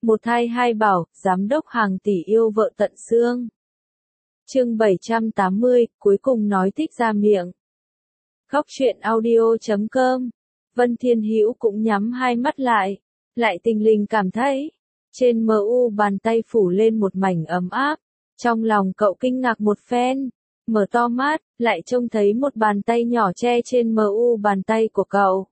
Một thai hai bảo, giám đốc hàng tỷ yêu vợ tận xương. Chương 780, cuối cùng nói thích ra miệng. Góc truyện audio.com. Vân Thiên Hữu cũng nhắm hai mắt lại tình lình cảm thấy trên mu bàn tay phủ lên một mảnh ấm áp. Trong lòng cậu kinh ngạc một phen, mở to mắt, lại trông thấy một bàn tay nhỏ che trên mu bàn tay của cậu.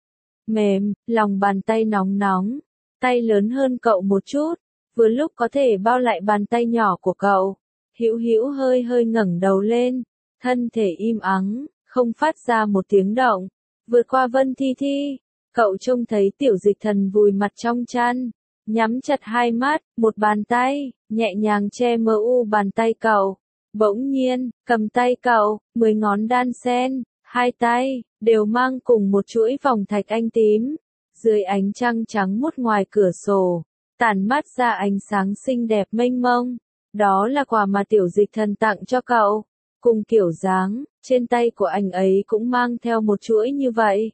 Mềm, lòng bàn tay nóng nóng, tay lớn hơn cậu một chút, vừa lúc có thể bao lại bàn tay nhỏ của cậu. Hữu Hữu hơi hơi ngẩng đầu lên, thân thể im ắng, không phát ra một tiếng động. Vượt qua Vân Thi Thi, cậu trông thấy Tiểu Dịch Thần vùi mặt trong chăn, nhắm chặt hai mắt, một bàn tay nhẹ nhàng che mu bàn tay cậu. Bỗng nhiên, cầm tay cậu, 10 ngón đan xen, hai tay đều mang cùng một chuỗi vòng thạch anh tím. Dưới ánh trăng trắng muốt ngoài cửa sổ, tản mát ra ánh sáng xinh đẹp mênh mông. Đó là quà mà Tiểu Dịch Thần tặng cho cậu. Cùng kiểu dáng, trên tay của anh ấy cũng mang theo một chuỗi như vậy.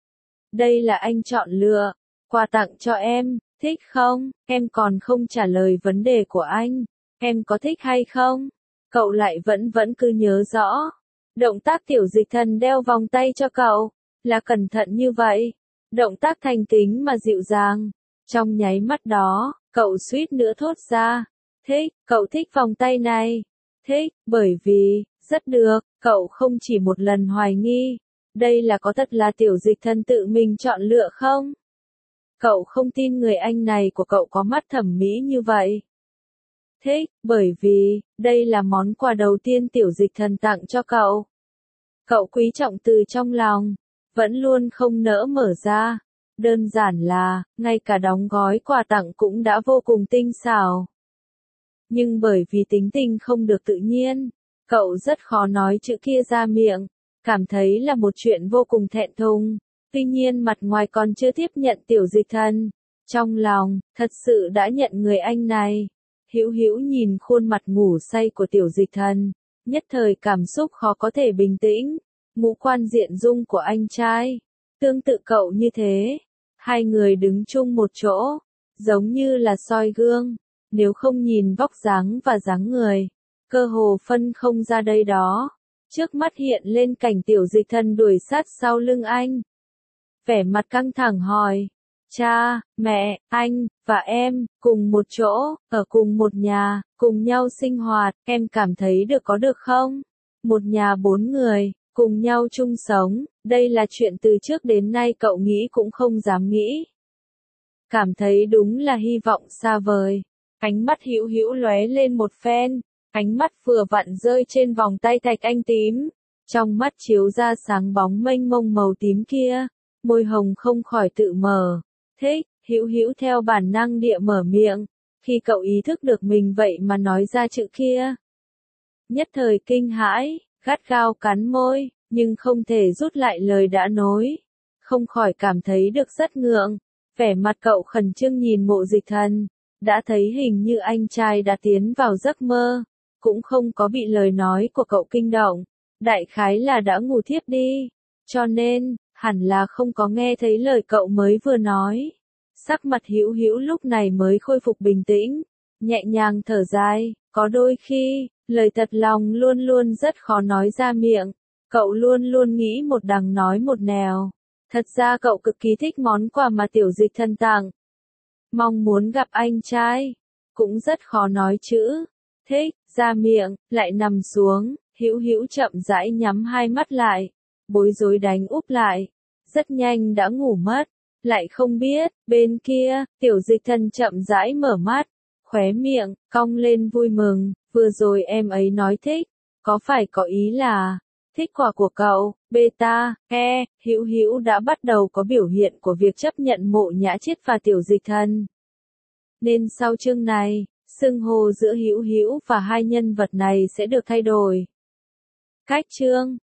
Đây là anh chọn lựa, quà tặng cho em, thích không? Em còn không trả lời vấn đề của anh, em có thích hay không? Cậu lại vẫn cứ nhớ rõ. Động tác Tiểu Dịch Thần đeo vòng tay cho cậu, là cẩn thận như vậy. Động tác thành kính mà dịu dàng. Trong nháy mắt đó, cậu suýt nữa thốt ra. Thích, cậu thích vòng tay này. Thích, bởi vì, rất được, cậu không chỉ một lần hoài nghi. Đây là có thật là Tiểu Dịch Thần tự mình chọn lựa không? Cậu không tin người anh này của cậu có mắt thẩm mỹ như vậy. Thích, bởi vì, đây là món quà đầu tiên Tiểu Dịch Thần tặng cho cậu. Cậu quý trọng từ trong lòng, vẫn luôn không nỡ mở ra. Đơn giản là, ngay cả đóng gói quà tặng cũng đã vô cùng tinh xảo. Nhưng bởi vì tính tình không được tự nhiên, cậu rất khó nói chữ kia ra miệng, cảm thấy là một chuyện vô cùng thẹn thùng. Tuy nhiên mặt ngoài còn chưa tiếp nhận Tiểu Dịch Thần, trong lòng, thật sự đã nhận người anh này. Hữu Hữu nhìn khuôn mặt ngủ say của Tiểu Dịch Thần, nhất thời cảm xúc khó có thể bình tĩnh. Ngũ quan diện dung của anh trai, tương tự cậu như thế. Hai người đứng chung một chỗ, giống như là soi gương. Nếu không nhìn vóc dáng và dáng người, cơ hồ phân không ra đây đó. Trước mắt hiện lên cảnh Tiểu Dịch Thần đuổi sát sau lưng anh. Vẻ mặt căng thẳng hỏi, cha, mẹ, anh, và em, cùng một chỗ, ở cùng một nhà, cùng nhau sinh hoạt, em cảm thấy có được không? Một nhà 4 người, cùng nhau chung sống, đây là chuyện từ trước đến nay cậu nghĩ cũng không dám nghĩ. Cảm thấy đúng là hy vọng xa vời. Ánh mắt Hữu Hữu lóe lên một phen, ánh mắt vừa vặn rơi trên vòng tay thạch anh tím. Trong mắt chiếu ra sáng bóng mênh mông màu tím kia, môi hồng không khỏi tự mở. Thích, Hữu Hữu theo bản năng địa mở miệng, khi cậu ý thức được mình vậy mà nói ra chữ kia. Nhất thời kinh hãi, gắt gao cắn môi, nhưng không thể rút lại lời đã nói. Không khỏi cảm thấy rất ngượng. Vẻ mặt cậu khẩn trương nhìn Mộ Dịch Thần, đã thấy hình như anh trai đã tiến vào giấc mơ, cũng không có bị lời nói của cậu kinh động, đại khái là đã ngủ thiếp đi, cho nên, hẳn là không có nghe thấy lời cậu mới vừa nói. Sắc mặt Hữu Hữu lúc này mới khôi phục bình tĩnh, nhẹ nhàng thở dài, có đôi khi, lời thật lòng luôn luôn rất khó nói ra miệng, cậu luôn luôn nghĩ một đằng nói một nẻo. Thật ra cậu cực kỳ thích món quà mà Tiểu Dịch Thần tặng. Mong muốn gặp anh trai, cũng rất khó nói chữ. Thích, ra miệng, lại nằm xuống, Hữu Hữu chậm rãi nhắm hai mắt lại, bối rối đánh úp lại. Rất nhanh đã ngủ mất, lại không biết, bên kia, Tiểu Dịch Thần chậm rãi mở mắt, khóe miệng, cong lên vui mừng, vừa rồi em ấy nói thích, có phải có ý là thích quà của cậu? Beta, Hữu Hữu đã bắt đầu có biểu hiện của việc chấp nhận Mộ Nhã Chiết và Tiểu Dịch Thần. Nên sau chương này, xưng hô giữa Hữu Hữu và hai nhân vật này sẽ được thay đổi. Cách chương